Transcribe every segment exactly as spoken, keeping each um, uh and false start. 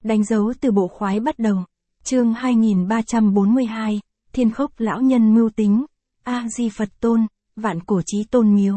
Đánh dấu từ bộ khoái bắt đầu. Chương hai nghìn ba trăm bốn mươi hai, Thiên Khốc lão nhân mưu tính. A Di Phật Tôn, Vạn Cổ Chí Tôn miếu.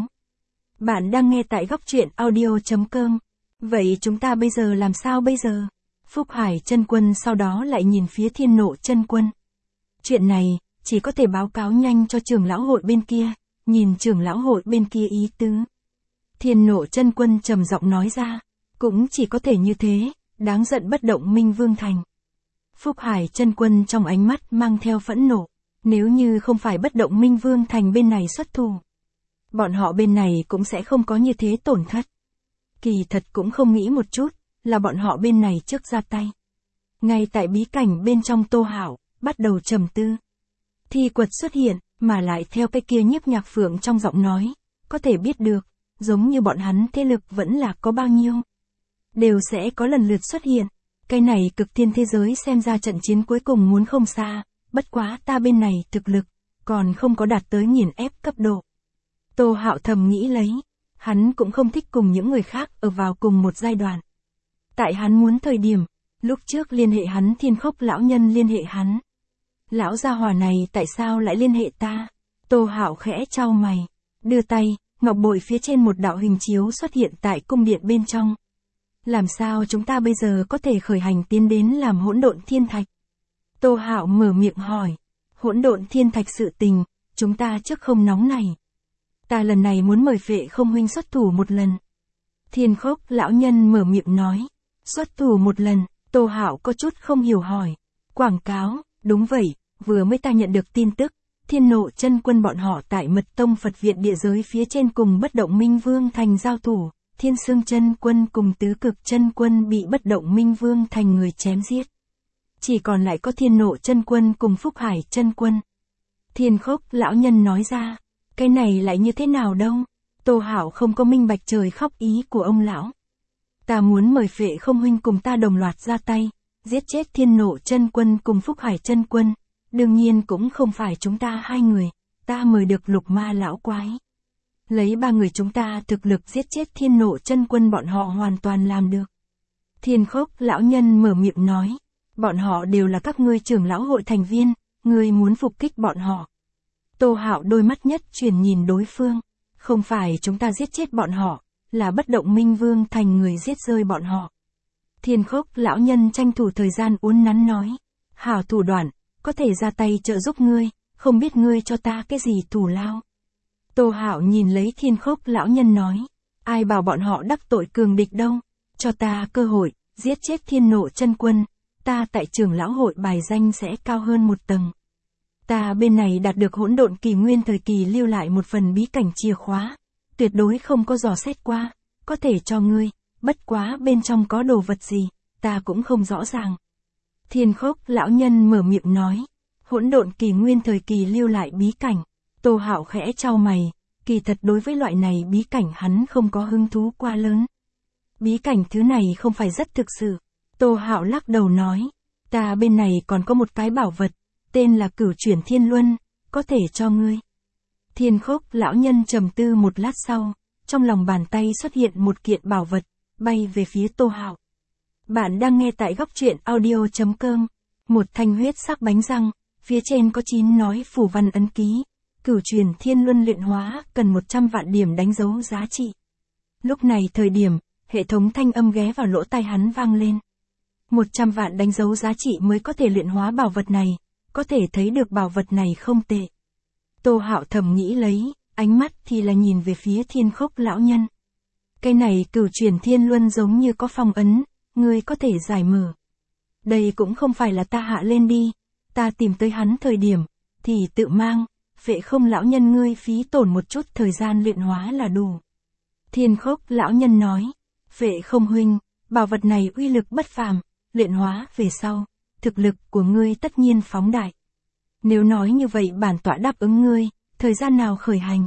Bạn đang nghe tại góc truyện audio chấm com. Vậy chúng ta bây giờ làm sao bây giờ? Phúc Hải Chân Quân sau đó lại nhìn phía Thiên Nộ Chân Quân. Chuyện này, chỉ có thể báo cáo nhanh cho trưởng lão hội bên kia, nhìn trưởng lão hội bên kia ý tứ. Thiên Nộ Chân Quân trầm giọng nói ra, cũng chỉ có thể như thế, đáng giận bất động Minh Vương Thành. Phúc Hải Chân Quân trong ánh mắt mang theo phẫn nộ, nếu như không phải bất động Minh Vương Thành bên này xuất thủ, bọn họ bên này cũng sẽ không có như thế tổn thất. Kỳ thật cũng không nghĩ một chút, là bọn họ bên này trước ra tay. Ngay tại bí cảnh bên trong Tô Hạo, bắt đầu trầm tư. Thi Quật xuất hiện, mà lại theo cái kia Nhiếp Nhạc Phượng trong giọng nói, có thể biết được, giống như bọn hắn thế lực vẫn là có bao nhiêu. Đều sẽ có lần lượt xuất hiện. Cái này cực thiên thế giới xem ra trận chiến cuối cùng muốn không xa, bất quá ta bên này thực lực, còn không có đạt tới nghiền ép cấp độ. Tô Hạo thầm nghĩ lấy, hắn cũng không thích cùng những người khác ở vào cùng một giai đoạn. Tại hắn muốn thời điểm, lúc trước liên hệ hắn Thiên Khốc lão nhân liên hệ hắn. Lão gia hỏa này tại sao lại liên hệ ta? Tô Hạo khẽ chau mày, đưa tay, ngọc bội phía trên một đạo hình chiếu xuất hiện tại cung điện bên trong. Làm sao chúng ta bây giờ có thể khởi hành tiến đến làm hỗn độn thiên thạch? Tô Hạo mở miệng hỏi, hỗn độn thiên thạch sự tình, chúng ta trước không nóng này. Ta lần này muốn mời Phệ Không huynh xuất thủ một lần. Thiên Khốc lão nhân mở miệng nói, xuất thủ một lần. Tô Hạo có chút không hiểu hỏi, quảng cáo, đúng vậy, vừa mới ta nhận được tin tức, Thiên Nộ Chân Quân bọn họ tại Mật Tông Phật viện địa giới phía trên cùng bất động Minh Vương Thành giao thủ. Thiên Sương Chân Quân cùng Tứ Cực Chân Quân bị bất động Minh Vương Thành người chém giết. Chỉ còn lại có Thiên Nộ Chân Quân cùng Phúc Hải Chân Quân. Thiên Khốc lão nhân nói ra, cái này lại như thế nào đâu? Tô Hạo không có minh bạch trời khóc ý của ông lão. Ta muốn mời Phệ Không huynh cùng ta đồng loạt ra tay, giết chết Thiên Nộ Chân Quân cùng Phúc Hải Chân Quân. Đương nhiên cũng không phải chúng ta hai người, ta mời được Lục Ma lão quái. Lấy ba người chúng ta thực lực giết chết Thiên Nộ Chân Quân bọn họ hoàn toàn làm được. Thiên Khốc lão nhân mở miệng nói, bọn họ đều là các ngươi trưởng lão hội thành viên, ngươi muốn phục kích bọn họ. Tô Hạo đôi mắt nhất chuyển nhìn đối phương, không phải chúng ta giết chết bọn họ, là bất động Minh Vương Thành người giết rơi bọn họ. Thiên Khốc lão nhân tranh thủ thời gian uốn nắn nói, hảo thủ đoạn, có thể ra tay trợ giúp ngươi, không biết ngươi cho ta cái gì thù lao. Tô Hạo nhìn lấy Thiên Khốc lão nhân nói, ai bảo bọn họ đắc tội cường địch đâu, cho ta cơ hội, giết chết Thiên Nộ Chân Quân, ta tại trưởng lão hội bài danh sẽ cao hơn một tầng. Ta bên này đạt được hỗn độn kỳ nguyên thời kỳ lưu lại một phần bí cảnh chìa khóa, tuyệt đối không có dò xét qua, có thể cho ngươi, bất quá bên trong có đồ vật gì, ta cũng không rõ ràng. Thiên Khốc lão nhân mở miệng nói, hỗn độn kỳ nguyên thời kỳ lưu lại bí cảnh. Tô Hạo khẽ chau mày, kỳ thật đối với loại này bí cảnh hắn không có hứng thú quá lớn. Bí cảnh thứ này không phải rất thực sự. Tô Hạo lắc đầu nói, ta bên này còn có một cái bảo vật, tên là Cửu Chuyển Thiên Luân, có thể cho ngươi. Thiên Khốc lão nhân trầm tư một lát sau, trong lòng bàn tay xuất hiện một kiện bảo vật, bay về phía Tô Hạo. Bạn đang nghe tại góc truyện audio chấm com, một thanh huyết sắc bánh răng, phía trên có chín nói phù văn ấn ký. Cửu Truyền Thiên Luân luyện hóa cần một trăm vạn điểm đánh dấu giá trị. Lúc này thời điểm, hệ thống thanh âm ghé vào lỗ tai hắn vang lên. một trăm vạn đánh dấu giá trị mới có thể luyện hóa bảo vật này, có thể thấy được bảo vật này không tệ. Tô Hạo thầm nghĩ lấy, ánh mắt thì là nhìn về phía Thiên Khốc lão nhân. Cái này Cửu Truyền Thiên Luân giống như có phong ấn, ngươi có thể giải mở. Đây cũng không phải là ta hạ lên đi, ta tìm tới hắn thời điểm, thì tự mang. Phệ Không lão nhân ngươi phí tổn một chút thời gian luyện hóa là đủ. Thiên Khốc lão nhân nói, Phệ Không huynh, bảo vật này uy lực bất phàm, luyện hóa về sau, thực lực của ngươi tất nhiên phóng đại. Nếu nói như vậy bản tọa đáp ứng ngươi, thời gian nào khởi hành?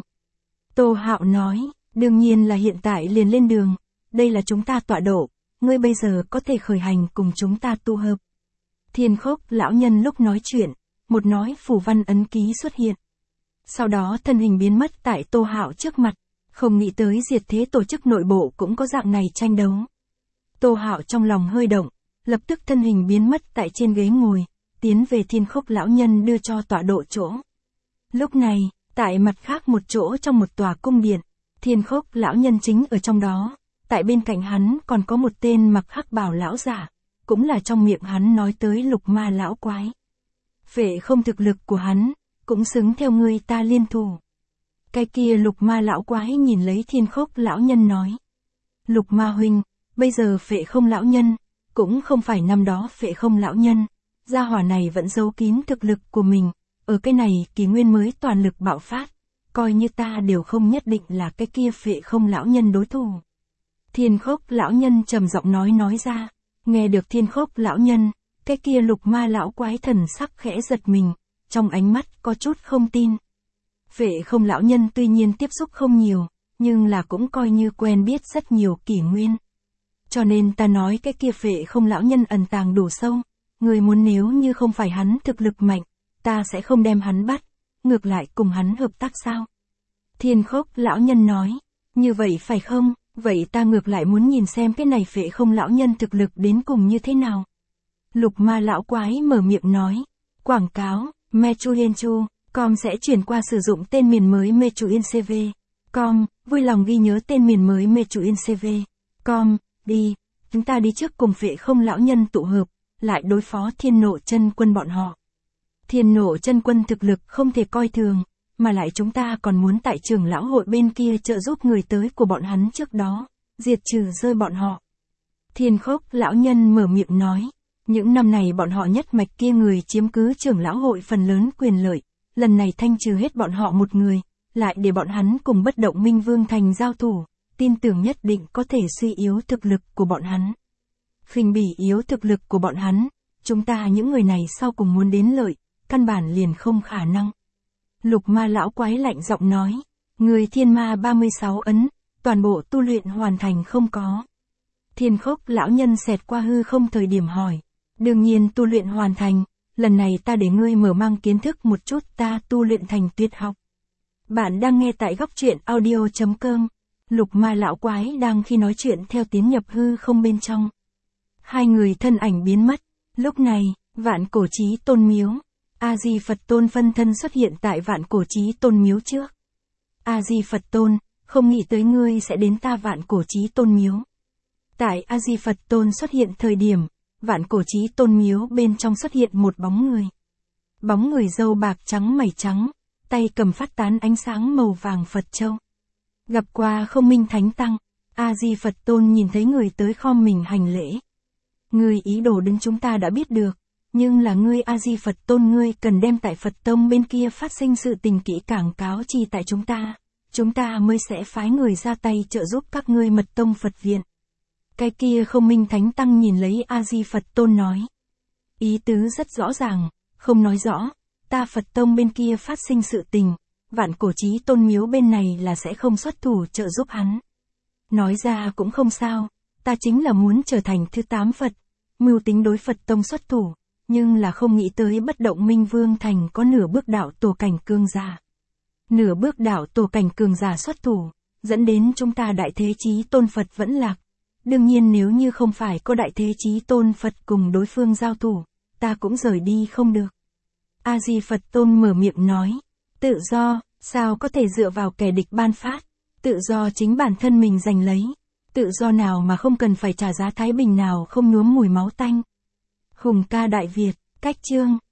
Tô Hạo nói, đương nhiên là hiện tại liền lên đường, đây là chúng ta tọa độ, ngươi bây giờ có thể khởi hành cùng chúng ta tu hợp. Thiên Khốc lão nhân lúc nói chuyện, một nói phù văn ấn ký xuất hiện. Sau đó thân hình biến mất tại Tô Hạo trước mặt, không nghĩ tới diệt thế tổ chức nội bộ cũng có dạng này tranh đấu. Tô Hạo trong lòng hơi động, lập tức thân hình biến mất tại trên ghế ngồi, tiến về Thiên Khốc lão nhân đưa cho tọa độ chỗ. Lúc này, tại mặt khác một chỗ trong một tòa cung điện, Thiên Khốc lão nhân chính ở trong đó, tại bên cạnh hắn còn có một tên mặc hắc bào lão giả, cũng là trong miệng hắn nói tới lục ma lão quái. Phệ không thực lực của hắn, cũng xứng theo ngươi ta liên thủ. Cái kia lục ma lão quái nhìn lấy Thiên Khốc lão nhân nói. Lục ma huynh, bây giờ phệ không lão nhân, cũng không phải năm đó phệ không lão nhân, gia hỏa này vẫn giấu kín thực lực của mình, ở cái này kỷ nguyên mới toàn lực bạo phát, coi như ta đều không nhất định là cái kia phệ không lão nhân đối thủ. Thiên Khốc lão nhân trầm giọng nói nói ra, nghe được Thiên Khốc lão nhân, cái kia lục ma lão quái thần sắc khẽ giật mình, trong ánh mắt có chút không tin. Phệ không lão nhân tuy nhiên tiếp xúc không nhiều, nhưng là cũng coi như quen biết rất nhiều kỷ nguyên. Cho nên ta nói cái kia phệ không lão nhân ẩn tàng đủ sâu, người muốn nếu như không phải hắn thực lực mạnh, ta sẽ không đem hắn bắt, ngược lại cùng hắn hợp tác sao? Thiên Khốc lão nhân nói, như vậy phải không, vậy ta ngược lại muốn nhìn xem cái này phệ không lão nhân thực lực đến cùng như thế nào. Lục ma lão quái mở miệng nói, quảng cáo, Mechuyenchu, com sẽ chuyển qua sử dụng tên miền mới Mechuyencv, com, vui lòng ghi nhớ tên miền mới Mechuyencv, com, đi, chúng ta đi trước cùng phệ không lão nhân tụ hợp, lại đối phó thiên nộ chân quân bọn họ. Thiên nộ chân quân thực lực không thể coi thường, mà lại chúng ta còn muốn tại trưởng lão hội bên kia trợ giúp người tới của bọn hắn trước đó, diệt trừ rơi bọn họ. Thiên Khốc lão nhân mở miệng nói, những năm này bọn họ nhất mạch kia người chiếm cứ trưởng lão hội phần lớn quyền lợi, lần này thanh trừ hết bọn họ một người, lại để bọn hắn cùng bất động minh vương thành giao thủ, tin tưởng nhất định có thể suy yếu thực lực của bọn hắn. Khinh bỉ yếu thực lực của bọn hắn, chúng ta những người này sau cùng muốn đến lợi, căn bản liền không khả năng. Lục ma lão quái lạnh giọng nói, người thiên ma ba mươi sáu ấn, toàn bộ tu luyện hoàn thành không có. Thiên Khốc lão nhân xẹt qua hư không thời điểm hỏi, đương nhiên tu luyện hoàn thành, lần này ta để ngươi mở mang kiến thức một chút ta tu luyện thành tuyệt học. Bạn đang nghe tại góc truyện audio chấm com, lục ma lão quái đang khi nói chuyện theo tiến nhập hư không bên trong. Hai người thân ảnh biến mất, lúc này, vạn cổ chí tôn miếu. A-di Phật Tôn phân thân xuất hiện tại vạn cổ chí tôn miếu trước. A-di Phật Tôn, không nghĩ tới ngươi sẽ đến ta vạn cổ chí tôn miếu. Tại A-di Phật Tôn xuất hiện thời điểm, vạn cổ chí tôn miếu bên trong xuất hiện một bóng người. Bóng người râu bạc trắng mày trắng, tay cầm phát tán ánh sáng màu vàng Phật châu. Gặp qua không minh thánh tăng, A-di Phật Tôn nhìn thấy người tới khom mình hành lễ. Ngươi ý đồ đến chúng ta đã biết được. Nhưng là ngươi A-di Phật Tôn ngươi cần đem tại Phật Tông bên kia phát sinh sự tình kỹ càng cáo chi tại chúng ta, chúng ta mới sẽ phái người ra tay trợ giúp các ngươi mật tông Phật viện. Cái kia không minh thánh tăng nhìn lấy A-di Phật Tôn nói. Ý tứ rất rõ ràng, không nói rõ, ta Phật Tông bên kia phát sinh sự tình, vạn cổ chí tôn miếu bên này là sẽ không xuất thủ trợ giúp hắn. Nói ra cũng không sao, ta chính là muốn trở thành thứ tám Phật, mưu tính đối Phật Tông xuất thủ. Nhưng là không nghĩ tới bất động minh vương thành có nửa bước đạo tổ cảnh cường giả. Nửa bước đạo tổ cảnh cường giả xuất thủ, dẫn đến chúng ta đại thế chí tôn Phật vẫn lạc. Đương nhiên nếu như không phải có đại thế chí tôn Phật cùng đối phương giao thủ, ta cũng rời đi không được. A-di Phật Tôn mở miệng nói, tự do, sao có thể dựa vào kẻ địch ban phát, tự do chính bản thân mình giành lấy, tự do nào mà không cần phải trả giá thái bình nào không nhuốm mùi máu tanh. Hùng ca Đại Việt, cách chương,